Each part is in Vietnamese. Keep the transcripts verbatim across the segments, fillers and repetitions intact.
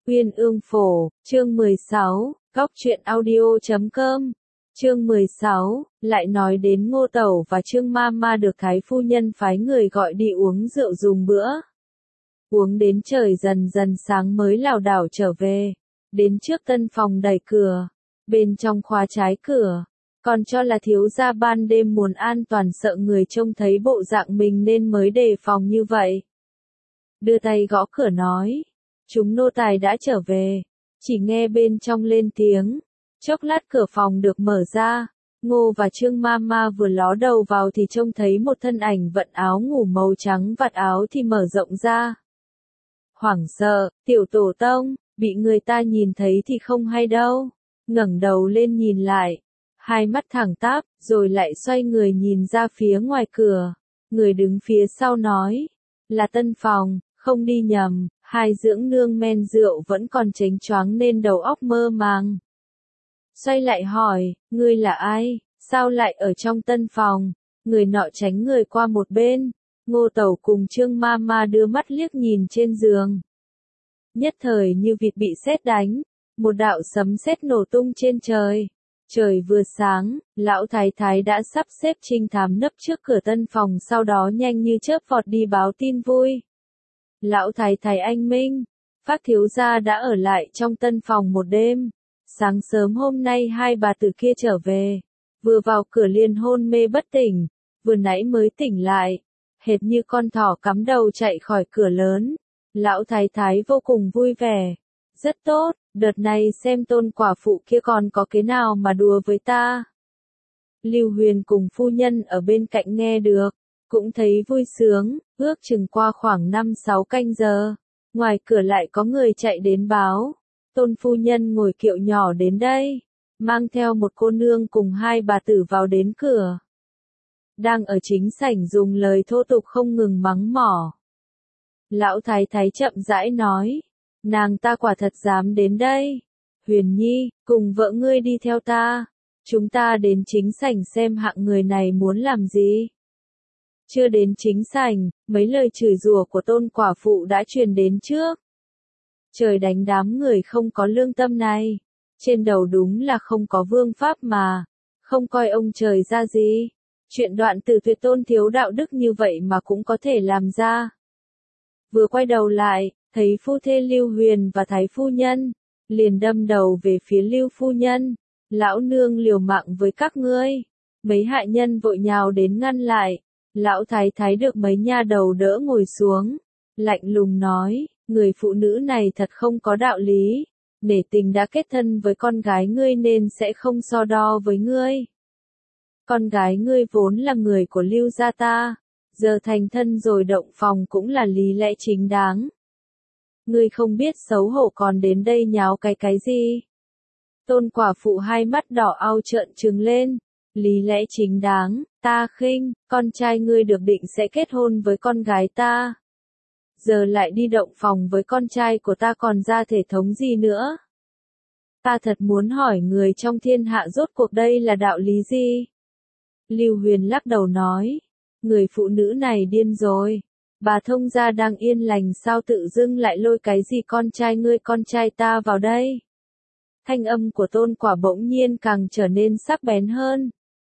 Uyên Ương Phổ, chương mười sáu, góc truyện audio chấm com. Chương mười sáu, lại nói đến Ngô Tẩu và Trương Mama được Thái phu nhân phái người gọi đi uống rượu dùng bữa. Uống đến trời dần dần sáng mới lảo đảo trở về. Đến trước tân phòng đẩy cửa. Bên trong khóa trái cửa. Còn cho là thiếu gia ban đêm muốn an toàn sợ người trông thấy bộ dạng mình nên mới đề phòng như vậy. Đưa tay gõ cửa nói. Chúng nô tài đã trở về. Chỉ nghe bên trong lên tiếng. Chốc lát cửa phòng được mở ra. Ngô và Trương Mama vừa ló đầu vào thì trông thấy một thân ảnh vận áo ngủ màu trắng, vạt áo thì mở rộng ra. Hoảng sợ, tiểu tổ tông, bị người ta nhìn thấy thì không hay đâu. Ngẩng đầu lên nhìn lại. Hai mắt thẳng tắp, rồi lại xoay người nhìn ra phía ngoài cửa. Người đứng phía sau nói. Là tân phòng, không đi nhầm. Hai dưỡng nương men rượu vẫn còn chếnh choáng nên đầu óc mơ màng. Xoay lại hỏi, ngươi là ai, sao lại ở trong tân phòng? Người nọ tránh người qua một bên. Ngô Tẩu cùng Trương Mama đưa mắt liếc nhìn trên giường. Nhất thời như vịt bị sét đánh, một đạo sấm sét nổ tung trên trời. Trời vừa sáng, lão thái thái đã sắp xếp trinh thám nấp trước cửa tân phòng, sau đó nhanh như chớp vọt đi báo tin vui. Lão thái thái anh minh, Phát thiếu gia đã ở lại trong tân phòng một đêm. Sáng sớm hôm nay hai bà tử kia trở về, vừa vào cửa liền hôn mê bất tỉnh, vừa nãy mới tỉnh lại, hệt như con thỏ cắm đầu chạy khỏi cửa lớn. Lão thái thái vô cùng vui vẻ. Rất tốt, đợt này xem tôn quả phụ kia còn có cái nào mà đùa với ta. Lưu Huyền cùng phu nhân ở bên cạnh nghe được, cũng thấy vui sướng. Ước chừng qua khoảng năm sáu canh giờ, ngoài cửa lại có người chạy đến báo. Tôn phu nhân ngồi kiệu nhỏ đến đây, mang theo một cô nương cùng hai bà tử vào đến cửa. Đang ở chính sảnh dùng lời thô tục không ngừng mắng mỏ. Lão thái thái chậm rãi nói, nàng ta quả thật dám đến đây. Huyền Nhi, cùng vợ ngươi đi theo ta, chúng ta đến chính sảnh xem hạng người này muốn làm gì. Chưa đến chính sảnh, mấy lời chửi rủa của tôn quả phụ đã truyền đến trước. Trời đánh đám người không có lương tâm này. Trên đầu đúng là không có vương pháp mà. Không coi ông trời ra gì. Chuyện đoạn từ tuyệt tôn thiếu đạo đức như vậy mà cũng có thể làm ra. Vừa quay đầu lại, thấy phu thê Lưu Huyền và Thái phu nhân. Liền đâm đầu về phía Lưu phu nhân. Lão nương liều mạng với các ngươi. Mấy hạ nhân vội nhào đến ngăn lại. Lão thái thái được mấy nha đầu đỡ ngồi xuống. Lạnh lùng nói. Người phụ nữ này thật không có đạo lý. Nể tình đã kết thân với con gái ngươi nên sẽ không so đo với ngươi. Con gái ngươi vốn là người của Lưu gia ta. Giờ thành thân rồi động phòng cũng là lý lẽ chính đáng. Ngươi không biết xấu hổ còn đến đây nháo cái cái gì. Tôn quả phụ hai mắt đỏ au trợn trừng lên. Lý lẽ chính đáng, ta khinh, con trai ngươi được định sẽ kết hôn với con gái ta. Giờ lại đi động phòng với con trai của ta còn ra thể thống gì nữa? Ta thật muốn hỏi người trong thiên hạ rốt cuộc đây là đạo lý gì? Lưu Huyền lắc đầu nói, người phụ nữ này điên rồi. Bà thông gia đang yên lành sao tự dưng lại lôi cái gì con trai ngươi con trai ta vào đây? Thanh âm của tôn quả bỗng nhiên càng trở nên sắc bén hơn.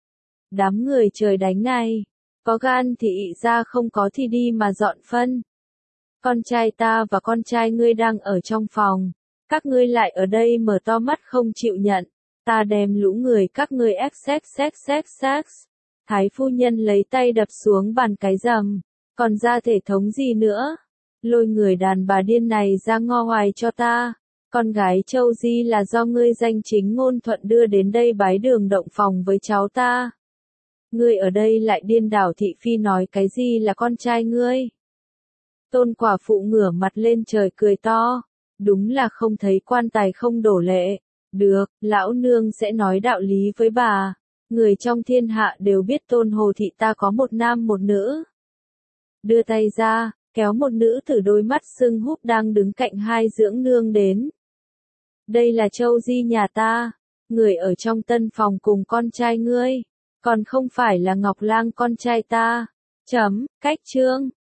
Đám người trời đánh này, có gan thì ị ra không có thì đi mà dọn phân. Con trai ta và con trai ngươi đang ở trong phòng, các ngươi lại ở đây mở to mắt không chịu nhận, ta đem lũ người các ngươi ép sex sex sex sex. Thái phu nhân lấy tay đập xuống bàn cái rầm, còn ra thể thống gì nữa, lôi người đàn bà điên này ra ngo hoài cho ta. Con gái Châu Di là do ngươi danh chính ngôn thuận đưa đến đây bái đường động phòng với cháu ta. Ngươi ở đây lại điên đảo thị phi nói cái gì là con trai ngươi. Tôn quả phụ ngửa mặt lên trời cười to. Đúng là không thấy quan tài không đổ lệ. Được, lão nương sẽ nói đạo lý với bà. Người trong thiên hạ đều biết Tôn Hồ thị ta có một nam một nữ. Đưa tay ra, kéo một nữ tử đôi mắt sưng húp đang đứng cạnh hai dưỡng nương đến. Đây là Châu Di nhà ta. Người ở trong tân phòng cùng con trai ngươi. Còn không phải là Ngọc Lang con trai ta. Chấm, cách chương.